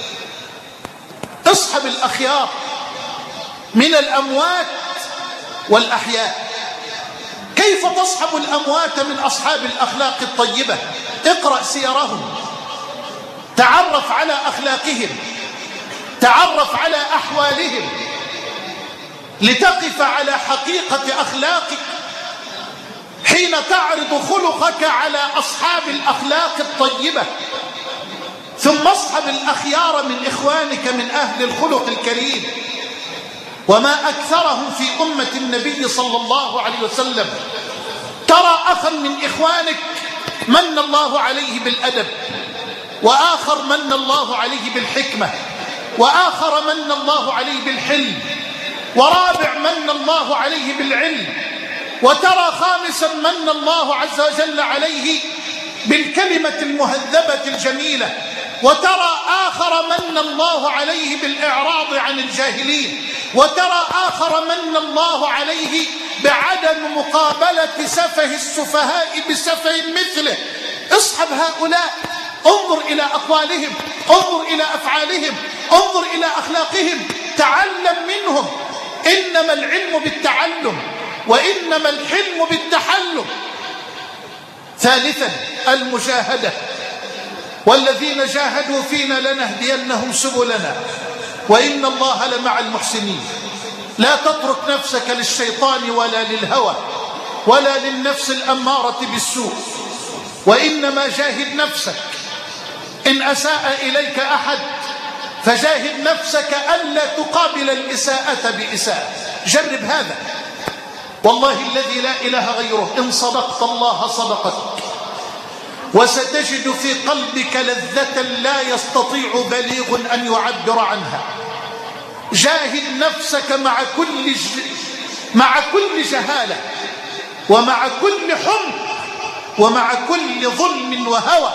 اصحب الأخيار من الأموات والأحياء. كيف تصحب الأموات من أصحاب الأخلاق الطيبة؟ اقرأ سيرهم، تعرف على أخلاقهم، تعرف على أحوالهم، لتقف على حقيقة أخلاقك حين تعرض خلقك على أصحاب الأخلاق الطيبة. ثم اصحب الأخيار من إخوانك من أهل الخلق الكريم. وما أكثرهم في أمة النبي صلى الله عليه وسلم. ترى أخا من إخوانك من الله عليه بالأدب، وآخر من الله عليه بالحكمة، وآخر من الله عليه بالحلم، ورابع من الله عليه بالعلم، وترى خامسا من الله عز وجل عليه بالكلمة المهذبة الجميلة، وترى آخر من الله عليه بالإعراض عن الجاهلين، وترى آخر من الله عليه بعدم مقابلة سفه السفهاء بسفه مثله. اصحب هؤلاء، انظر إلى أقوالهم، انظر إلى أفعالهم، انظر إلى أخلاقهم، تعلم منهم. إنما العلم بالتعلم، وإنما الحلم بالتحلم. ثالثا المجاهدة: والذين جاهدوا فينا لنهدينهم سبلنا وإن الله لمع المحسنين. لا تترك نفسك للشيطان ولا للهوى ولا للنفس الأمارة بالسوء، وإنما جاهد نفسك. إن أساء إليك أحد فجاهد نفسك ألا تقابل الإساءة بإساءة. جرب هذا، والله الذي لا إله غيره إن صدقت الله صدقك، وستجد في قلبك لذة لا يستطيع بليغ أن يعبر عنها. جاهد نفسك مع كل جهالة، ومع كل حمق، ومع كل ظلم وهوى.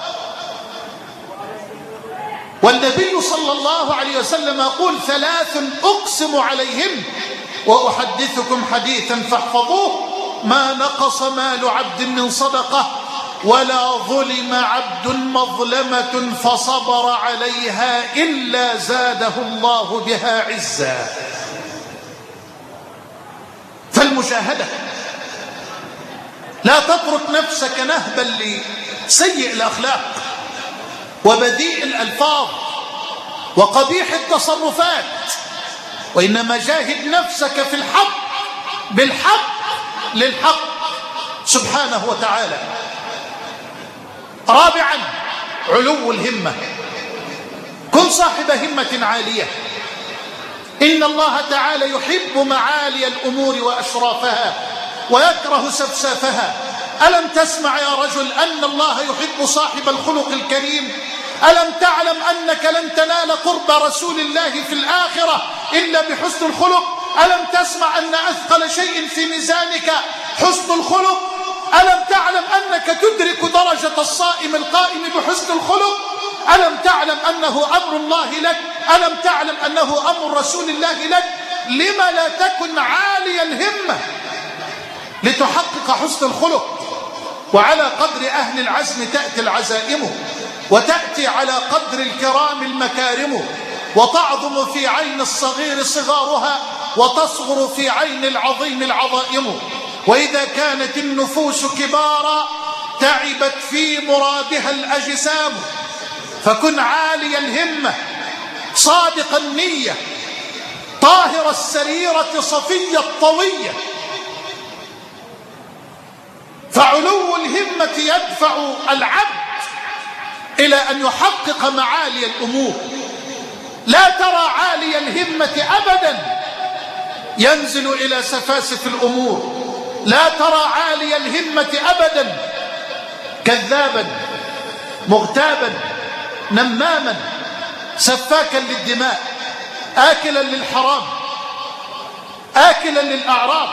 والنبي صلى الله عليه وسلم يقول: 3 أقسم عليهم وأحدثكم حديثا فاحفظوه: ما نقص مال عبد من صدقة، ولا ظلم عبد مظلمة فصبر عليها إلا زاده الله بها عزا. فالمجاهدة، لا تترك نفسك نهبا لسيء الأخلاق وبذيء الألفاظ وقبيح التصرفات، وإنما جاهد نفسك في الحق بالحق للحق سبحانه وتعالى. رابعا: علو الهمة. كن صاحب همة عالية. إن الله تعالى يحب معالي الأمور وأشرافها ويكره سفسافها. ألم تسمع يا رجل أن الله يحب صاحب الخلق الكريم؟ ألم تعلم أنك لن تنال قرب رسول الله في الآخرة إلا بحسن الخلق؟ ألم تسمع أن أثقل شيء في ميزانك حسن الخلق؟ ألم تعلم أنك تدرك درجة الصائم القائم بحسن الخلق؟ ألم تعلم أنه أمر الله لك؟ ألم تعلم أنه أمر رسول الله لك؟ لما لا تكن عالي الهمة لتحقق حسن الخلق؟ وعلى قدر أهل العزم تأتي العزائم، وتأتي على قدر الكرام المكارم، وتعظم في عين الصغير صغارها، وتصغر في عين العظيم العظائم. وإذا كانت النفوس كبارا تعبت في مرادها الأجسام. فكن عالي الهمة، صادق النية، طاهر السريرة، صفي الطوية. فعلو الهمة يدفع العبد إلى أن يحقق معالي الأمور. لا ترى عالي الهمة أبدا ينزل إلى سفاسف الأمور. لا ترى عالي الهمة أبدا كذابا مغتابا نماما سفاكا للدماء آكلا للحرام آكلا للأعراض.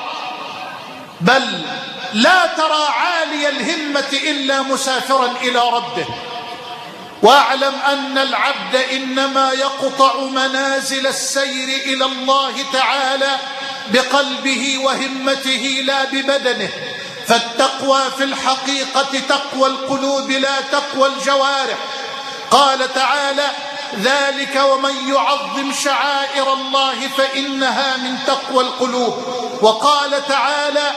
بل لا ترى عالي الهمة إلا مسافرا إلى ربه. واعلم أن العبد إنما يقطع منازل السير إلى الله تعالى بقلبه وهمته لا ببدنه. فالتقوى في الحقيقة تقوى القلوب لا تقوى الجوارح. قال تعالى: ذلك ومن يعظم شعائر الله فإنها من تقوى القلوب. وقال تعالى: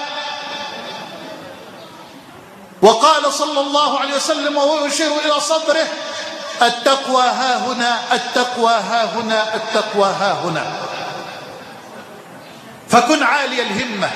وقال صلى الله عليه وسلم وهو يشير إلى صدره: التقوى ها هنا، التقوى ها هنا، التقوى ها هنا. فكن عالي الهمة،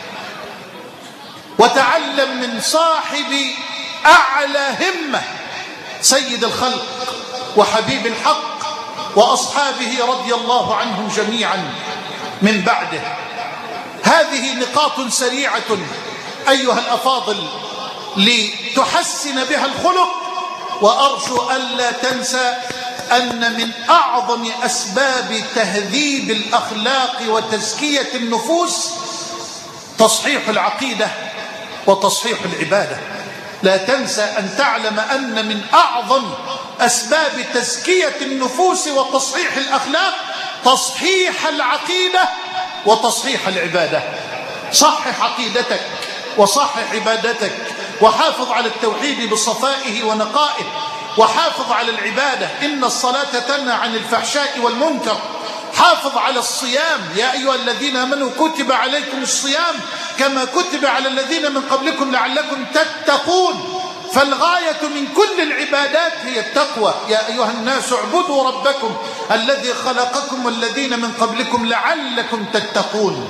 وتعلم من صاحب أعلى همة سيد الخلق وحبيب الحق وأصحابه رضي الله عنهم جميعا من بعده. هذه نقاط سريعة أيها الأفاضل لتحسن بها الخلق. وأرجو ألا تنسى أن من أعظم أسباب تهذيب الأخلاق وتزكية النفوس تصحيح العقيدة وتصحيح العبادة. لا تنسى أن تعلم أن من أعظم أسباب تزكية النفوس وتصحيح الأخلاق تصحيح العقيدة وتصحيح العبادة. صحح عقيدتك وصحح عبادتك، وحافظ على التوحيد بصفائه ونقائه، وحافظ على العبادة. إن الصلاة تنهى عن الفحشاء والمنكر. حافظ على الصيام، يا أيها الذين آمنوا كتب عليكم الصيام كما كتب على الذين من قبلكم لعلكم تتقون. فالغاية من كل العبادات هي التقوى. يا أيها الناس اعبدوا ربكم الذي خلقكم والذين من قبلكم لعلكم تتقون.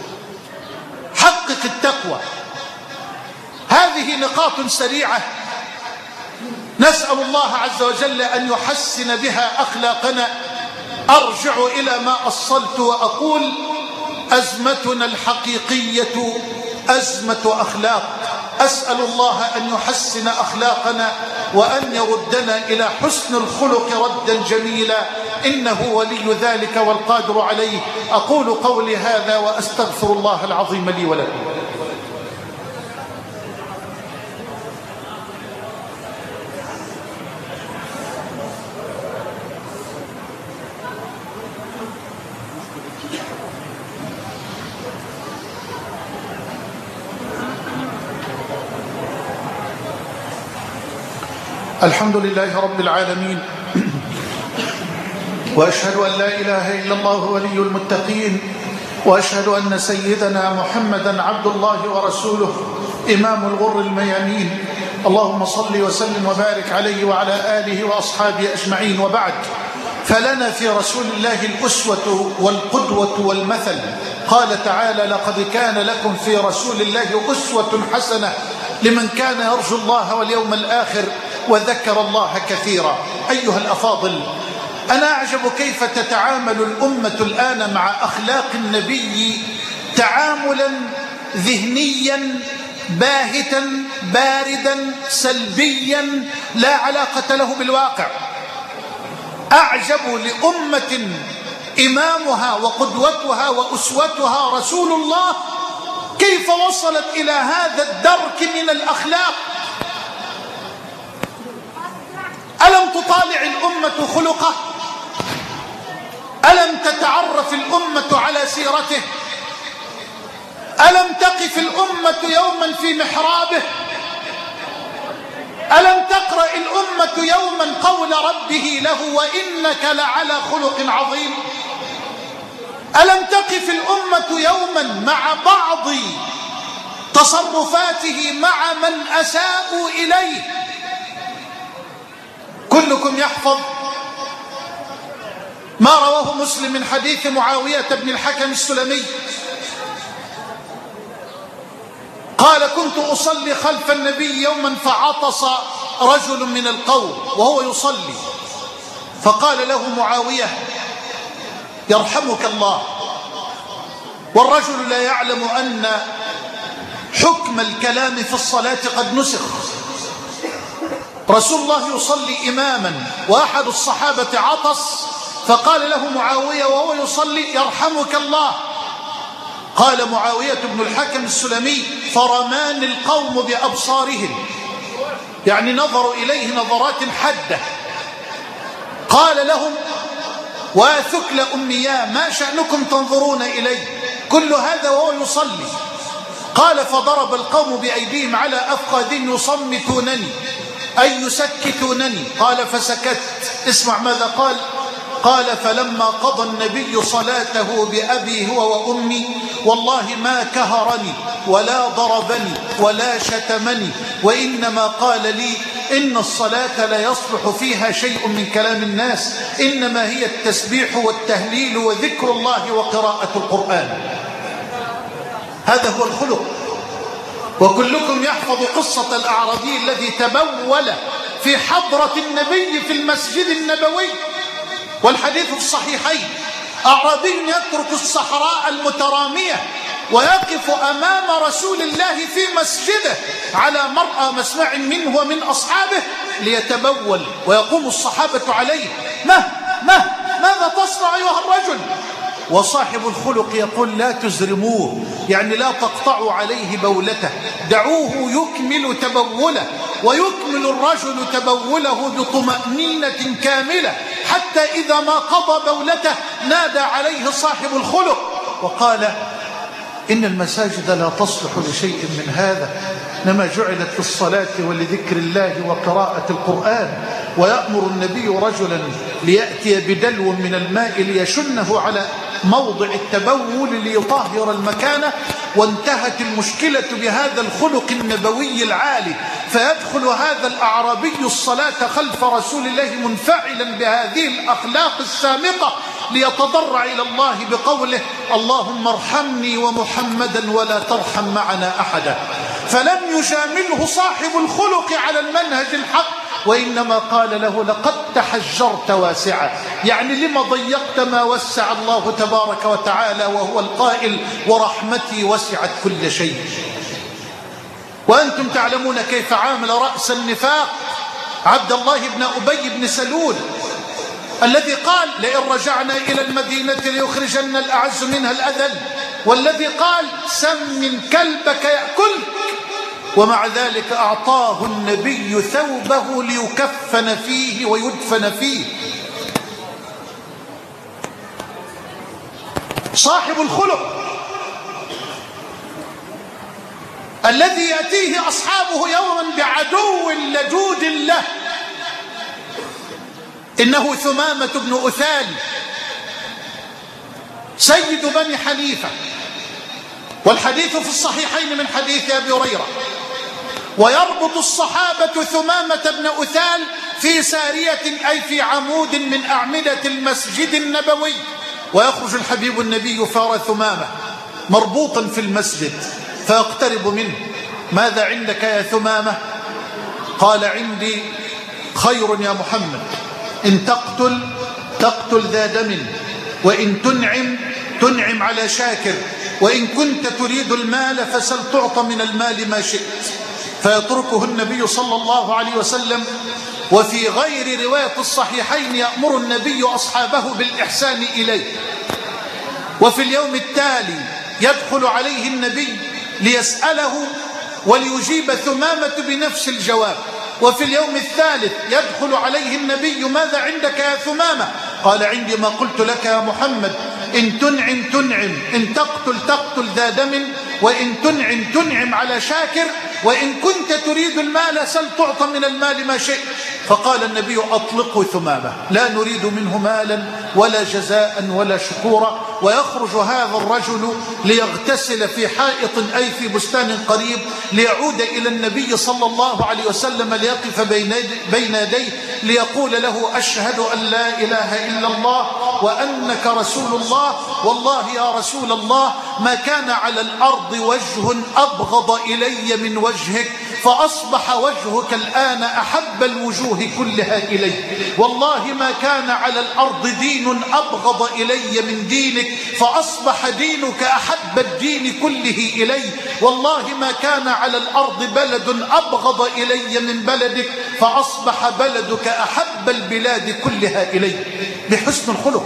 حقق التقوى. هذه نقاط سريعة نسأل الله عز وجل أن يحسن بها أخلاقنا. أرجع إلى ما أصلت وأقول: أزمتنا الحقيقية أزمة أخلاق. أسأل الله أن يحسن أخلاقنا وأن يردنا إلى حسن الخلق ردا جميلا، إنه ولي ذلك والقادر عليه. أقول قولي هذا وأستغفر الله العظيم لي ولكم. الحمد لله رب العالمين، وأشهد أن لا إله إلا الله ولي المتقين، وأشهد أن سيدنا محمدا عبد الله ورسوله إمام الغر الميامين. اللهم صل وسلم وبارك عليه وعلى آله وأصحابه أجمعين، وبعد، فلنا في رسول الله الأسوة والقدوة والمثل. قال تعالى: لقد كان لكم في رسول الله أسوة حسنة لمن كان يرجو الله واليوم الآخر وذكر الله كثيرا. أيها الأفاضل، أنا أعجب كيف تتعامل الأمة الآن مع أخلاق النبي تعاملا ذهنيا باهتا باردا سلبيا لا علاقة له بالواقع. أعجب لأمة إمامها وقدوتها وأسوتها رسول الله كيف وصلت إلى هذا الدرك من الأخلاق. ألم تطالع الأمة خلقه؟ ألم تتعرف الأمة على سيرته؟ ألم تقف الأمة يوما في محرابه؟ ألم تقرأ الأمة يوما قول ربه له: وإنك لعلى خلق عظيم؟ ألم تقف الأمة يوما مع بعض تصرفاته مع من أساءوا إليه؟ كلكم يحفظ ما رواه مسلم من حديث معاوية بن الحكم السلمي قال: كنت أصلي خلف النبي يوما فعطس رجل من القوم وهو يصلي، فقال له معاوية: يرحمك الله. والرجل لا يعلم أن حكم الكلام في الصلاة قد نسخ. رسول الله يصلي إماما وأحد الصحابة عطس، فقال له معاوية وهو يصلي: يرحمك الله. قال معاوية بن الحكم السلمي: فرمان القوم بأبصارهم، يعني نظروا إليه نظرات حادة. قال لهم: وثكل أمياه، ما شأنكم تنظرون إليه؟ كل هذا وهو يصلي. قال: فضرب القوم بأيديهم على أفخاذهم يصمتونني أي يسكتونني. قال: فسكت. اسمع ماذا قال: قال: فلما قضى النبي صلاته بأبي هو وأمي والله ما كهرني ولا ضربني ولا شتمني، وإنما قال لي: إن الصلاة لا يصلح فيها شيء من كلام الناس، إنما هي التسبيح والتهليل وذكر الله وقراءة القرآن. هذا هو الخلق. وكلكم يحفظ قصة الأعرابي الذي تبول في حضرة النبي في المسجد النبوي، والحديث في الصحيحين. أعرابي يترك الصحراء المترامية ويقف أمام رسول الله في مسجده على مرأى مسمع منه ومن أصحابه ليتبول، ويقوم الصحابة عليه: ماذا تصنع أيها الرجل؟ وصاحب الخلق يقول: لا تزرموه، يعني لا تقطعوا عليه بولته، دعوه يكمل تبوله، ويكمل الرجل تبوله بطمأنينة كاملة، حتى إذا ما قضى بولته نادى عليه صاحب الخلق وقال: إن المساجد لا تصلح لشيء من هذا، إنما جعلت للصلاة ولذكر الله وقراءة القرآن. ويأمر النبي رجلا ليأتي بدلو من الماء ليشنه على موضع التبول ليطهر المكان. وانتهت المشكلة بهذا الخلق النبوي العالي، فيدخل هذا الأعرابي الصلاة خلف رسول الله منفعلا بهذه الأخلاق السامقة ليتضرع إلى الله بقوله: اللهم ارحمني ومحمدا ولا ترحم معنا أحدا. فلم يجامله صاحب الخلق على المنهج الحق، وإنما قال له: لقد تحجرت واسعا، يعني لما ضيقت ما وسع الله تبارك وتعالى، وهو القائل: ورحمتي وسعت كل شيء. وأنتم تعلمون كيف عامل رأس النفاق عبد الله بن أبي بن سلول الذي قال لئن رجعنا إلى المدينة ليخرجن الأعز منها الأذل، والذي قال سمن كلبك يأكلك، ومع ذلك أعطاه النبي ثوبه ليكفن فيه ويدفن فيه. صاحب الخلق الذي يأتيه أصحابه يوما بعدو لجود له، إنه ثمامة بن أثال سيد بني حنيفة، والحديث في الصحيحين من حديث أبي هريرة. ويربط الصحابة ثمامة بن أثال في سارية أي في عمود من أعمدة المسجد النبوي، ويخرج الحبيب النبي فار ثمامة مربوطا في المسجد، فيقترب منه: ماذا عندك يا ثمامة؟ قال: عندي خير يا محمد، إن تقتل ذا دم، وإن تنعم على شاكر، وإن كنت تريد المال فسل تعطى من المال ما شئت. فيتركه النبي صلى الله عليه وسلم. وفي غير رواية الصحيحين يأمر النبي أصحابه بالإحسان إليه. وفي اليوم التالي يدخل عليه النبي ليسأله وليجيب ثمامة بنفس الجواب. وفي اليوم الثالث يدخل عليه النبي: ماذا عندك يا ثمامة؟ قال: عندي ما قلت لك يا محمد، إن تنعم، إن تقتل ذا دم، وإن تنعم على شاكر، وإن كنت تريد المال سل تعطى من المال ما شئت. فقال النبي: أطلقوا ثمامة، لا نريد منه مالا ولا جزاء ولا شكورا. ويخرج هذا الرجل ليغتسل في حائط أي في بستان قريب، ليعود إلى النبي صلى الله عليه وسلم ليقف بين يديه ليقول له: أشهد أن لا إله إلا الله وأنك رسول الله. والله يا رسول الله ما كان على الأرض وجه أبغض إلي من وجهك، فأصبح وجهك الآن أحب الوجوه كلها إلي. والله ما كان على الأرض دين أبغض إلي من دينك، فأصبح دينك أحب الدين كله إلي. والله ما كان على الأرض بلد أبغض إلي من بلدك، فأصبح بلدك أحب البلاد كلها إلي. بحسن الخلق.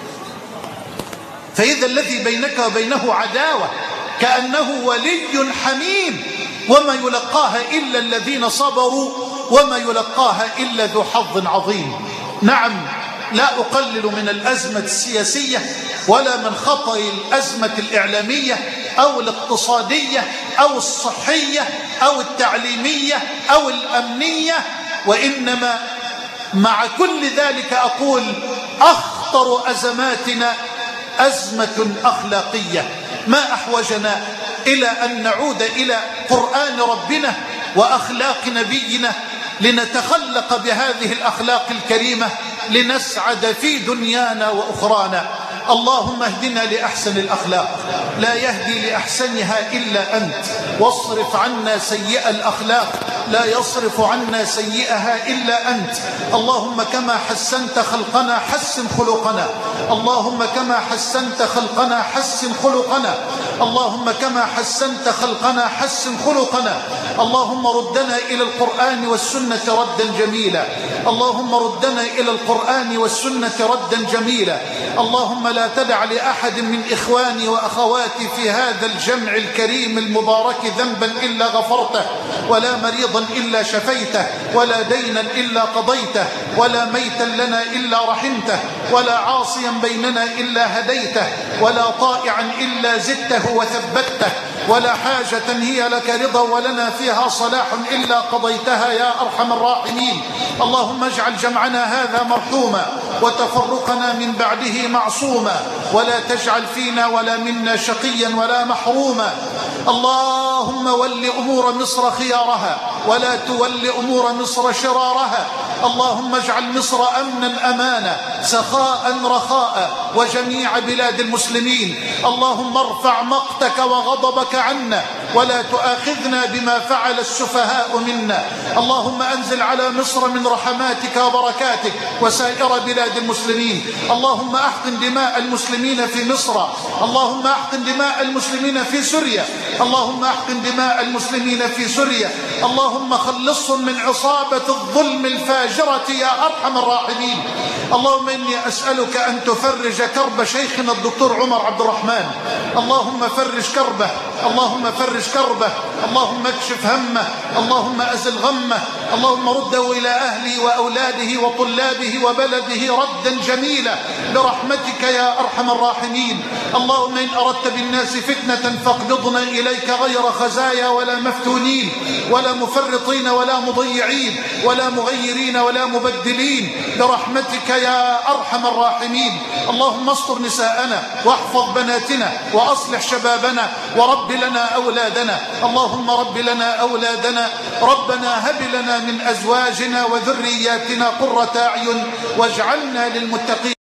فإذا الذي بينك وبينه عداوة كأنه ولي حميم، وما يلقاها إلا الذين صبروا، وما يلقاها إلا ذو حظ عظيم. نعم، لا أقلل من الأزمة السياسية ولا من خطر الأزمة الإعلامية أو الاقتصادية أو الصحية أو التعليمية أو الأمنية، وإنما مع كل ذلك أقول: أخطر أزماتنا أزمة أخلاقية. ما أحوجنا إلى أن نعود إلى قرآن ربنا وأخلاق نبينا لنتخلق بهذه الأخلاق الكريمة لنسعد في دنيانا وأخرانا. اللهم اهدنا لأحسن الأخلاق، لا يهدي لأحسنها إلا أنت. واصرف عنا سيئة الأخلاق، لا يصرف عنا سيئها إلا أنت. اللهم كما حسنت خلقنا حسن خلقنا، اللهم كما حسنت خلقنا حسن خلقنا، اللهم كما حسنت خلقنا حسن خلقنا. اللهم ردنا إلى القرآن والسنة ردا جميلا، اللهم ردنا إلى القرآن والسنة ردا جميلا. اللهم لا تدع لأحد من إخواني وأخواتي في هذا الجمع الكريم المبارك ذنبا إلا غفرته، ولا مريضا إلا شفيته، ولا دينا إلا قضيته، ولا ميتا لنا إلا رحمته، ولا عاصيا بيننا إلا هديته، ولا طائعا إلا زدته وثبته، ولا حاجة هي لك رضا ولنا فيها صلاح إلا قضيتها يا أرحم الراحمين. اللهم اجعل جمعنا هذا مرحوما وتفرقنا من بعده معصوما، ولا تجعل فينا ولا منا شقيا ولا محروما. اللهم ول أمور مصر خيارها ولا تول أمور مصر شرارها. اللهم اجعل مصر أمنا أمانا سخاء رخاء وجميع بلاد المسلمين. اللهم ارفع مقتك وغضبك عنا ولا تؤاخذنا بما فعل السفهاء منا. اللهم أنزل على مصر من رحماتك وبركاتك وسائر بلاد المسلمين. اللهم أحقن دماء المسلمين في مصر، اللهم أحقن دماء المسلمين في سوريا، اللهم أحقن دماء المسلمين في سوريا، اللهم خلصهم من عصابة الظلم الفاجرة يا أرحم الراحمين. اللهم إني أسألك أن تفرج كرب شيخنا الدكتور عمر عبد الرحمن، اللهم فرج كربه، اللهم فرج كربه، اللهم اكشف همه، اللهم أزل غمه، اللهم رده إلى أهله وأولاده وطلابه وبلده ردا جميلا برحمتك يا أرحم الراحمين. اللهم إن أردت بالناس فتنة فاقبضنا إليك غير خزايا ولا مفتونين ولا مفرطين ولا مضيعين ولا مغيرين ولا مبدلين برحمتك يا أرحم الراحمين. اللهم استر نساءنا واحفظ بناتنا وأصلح شبابنا ورب لنا أولادنا. اللهم رب لنا أولادنا، ربنا هب لنا من أزواجنا وذرياتنا قرة أعين واجعلنا للمتقين